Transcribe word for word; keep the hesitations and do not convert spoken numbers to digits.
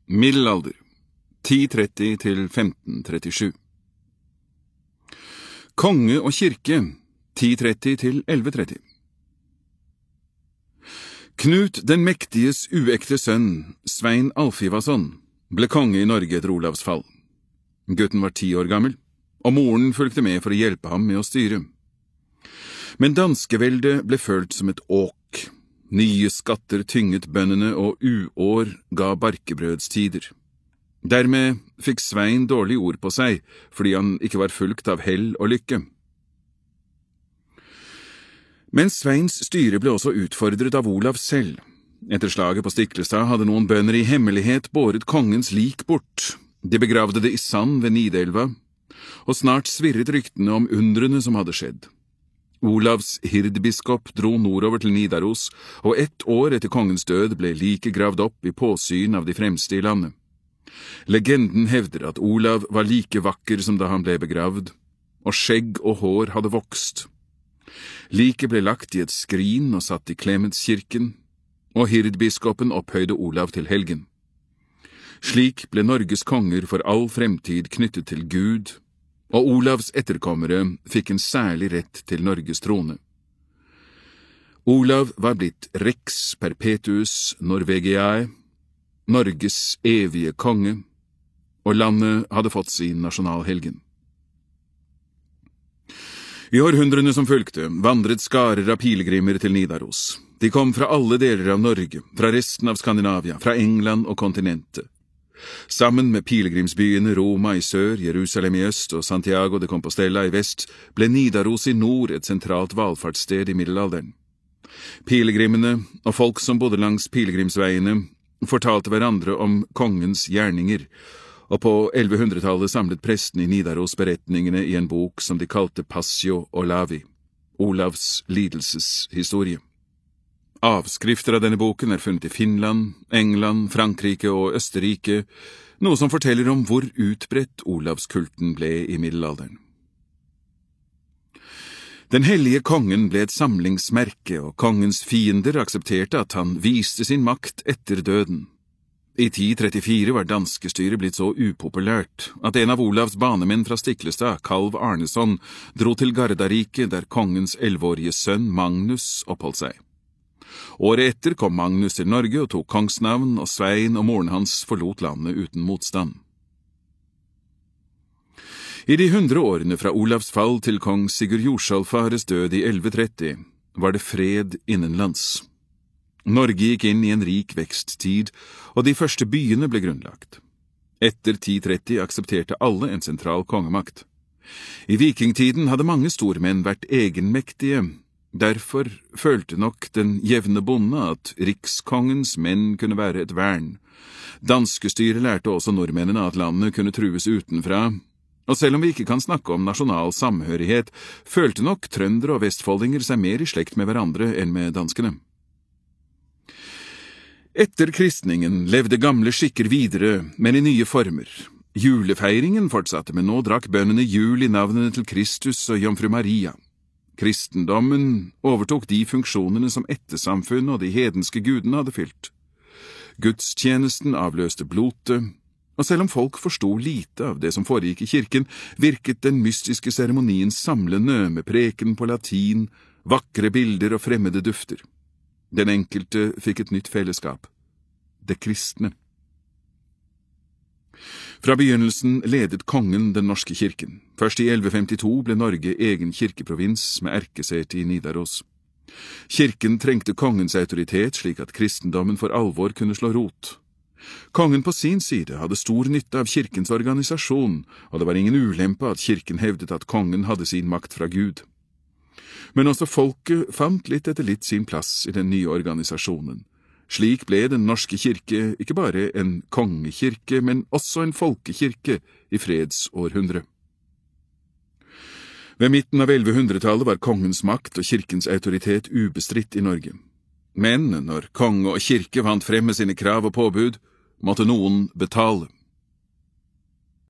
Middelalder, ti tretti til femten trettisju. Konge og kirke, ti tretti til elleve tretti. Knut den mektiges uekte sønn, Svein Alfivason, ble konge i Norge etter Olavs fall. Gutten var ti år gammel, og moren fulgte med for å hjelpe ham med å styre. Men danskeveldet ble følt som et åk. Nye skatter tynget bøndene, og uår ga barkebrødstider. Dermed fikk Svein dårlig ord på seg, fordi han ikke var fulgt av hell og lykke. Men Sveins styre ble også utfordret av Olav selv. Etter slaget på Stiklestad hadde noen bønder i hemmelighet båret kongens lik bort. De begravde det i sand ved Nidelva, og snart svirret ryktene om undrene som hadde skjedd. Olavs hirdbiskop dro nordover til Nidaros, og ett år etter kongens død ble liket gravd opp i påsyn av de fremste i landet. Legenden hevder at Olav var like vakker som da han ble begravd, og skjegg og hår hadde vokst. Liket ble lagt i et skrin og satt i Klemetskirken, og hirdbiskopen opphøyde Olav til helgen. Slik ble Norges konger for all fremtid knyttet til Gud, og Olavs etterkommere fikk en særlig rett til Norges trone. Olav var blitt Rex Perpetuus Norvegiae, Norges evige konge, og landet hadde fått sin nasjonalhelgen. I århundrene som fulgte, vandret skarer av pilegrimer til Nidaros. De kom fra alle deler av Norge, fra resten av Skandinavia, fra England og kontinentet. Sammen med pilegrimsbyene Roma i sør, Jerusalem i øst og Santiago de Compostela i vest, ble Nidaros i nord et sentralt valfartssted i middelalderen. Pilegrimene og folk som bodde langs pilegrimsveiene fortalte hverandre om kongens gjerninger, og på ellevehundretallet samlet presten i Nidaros beretningene i en bok som de kalte Passio Olavi, Olavs lidelseshistorie. Avskrifter av denne boken er funnet i Finland, England, Frankrike og Østerrike, noe som forteller om hvor utbredt Olavskulten ble i middelalderen. Den hellige kongen ble et samlingsmerke, og kongens fiender aksepterte at han viste sin makt etter døden. I ti trettifire var danskestyret blitt så upopulært at en av Olavs banemenn fra Stiklestad, Kalv Arneson, dro til Gardarike der kongens elleveårige sønn Magnus oppholdt seg. Året etter kom Magnus til Norge og tok kongsnavn, og Svein og moren hans forlot landet uten motstand. I de hundre årene fra Olavs fall til kong Sigurd Jorsalfares død i elleve tretti var det fred innenlands. Norge gikk inn i en rik veksttid, og de første byene ble grunnlagt. Etter ti tretti aksepterte alle en sentral kongemakt. I vikingtiden hadde mange stormenn vært egenmektige. Derfor følte nok den jevne bonde at rikskongens menn kunne være et vern. Danskestyret lærte også nordmennene at landet kunne trues utenfra, og selv om vi ikke kan snakke om nasjonal samhørighet, følte nok trøndere og vestfoldinger seg mer i slekt med hverandre enn med danskene. Etter kristningen levde gamle skikker videre, men i nye former. Julefeiringen fortsatte, men nå drakk bøndene jul i navnene til Kristus og Jomfru Maria. Kristendommen overtok de funksjonene som ettersamfunnet og de hedenske gudene hadde fylt. Gudstjenesten avløste blotet, og selv om folk forstod lite av det som foregikk i kirken, virket den mystiske seremonien samlende med preken på latin, vakre bilder og fremmede dufter. Den enkelte fikk et nytt fellesskap, det kristne. Fra begynnelsen ledet kongen den norske kirken. Først i elleve femtito ble Norge egen kirkeprovins med erkesete i Nidaros. Kirken trengte kongens autoritet slik at kristendommen for alvor kunne slå rot. Kongen på sin side hadde stor nytte av kirkens organisasjon, og det var ingen ulempe at kirken hevdet at kongen hadde sin makt fra Gud. Men også folket fant litt etter litt sin plass i den nye organisasjonen. Slik ble den norske kirke ikke bare en kongekirke, men også en folkekirke i fredsårhundre. Ved midten av ellevehundretallet var kongens makt og kirkens autoritet ubestridt i Norge. Men når konge og kirke vant frem med sine krav og påbud, måtte noen betale.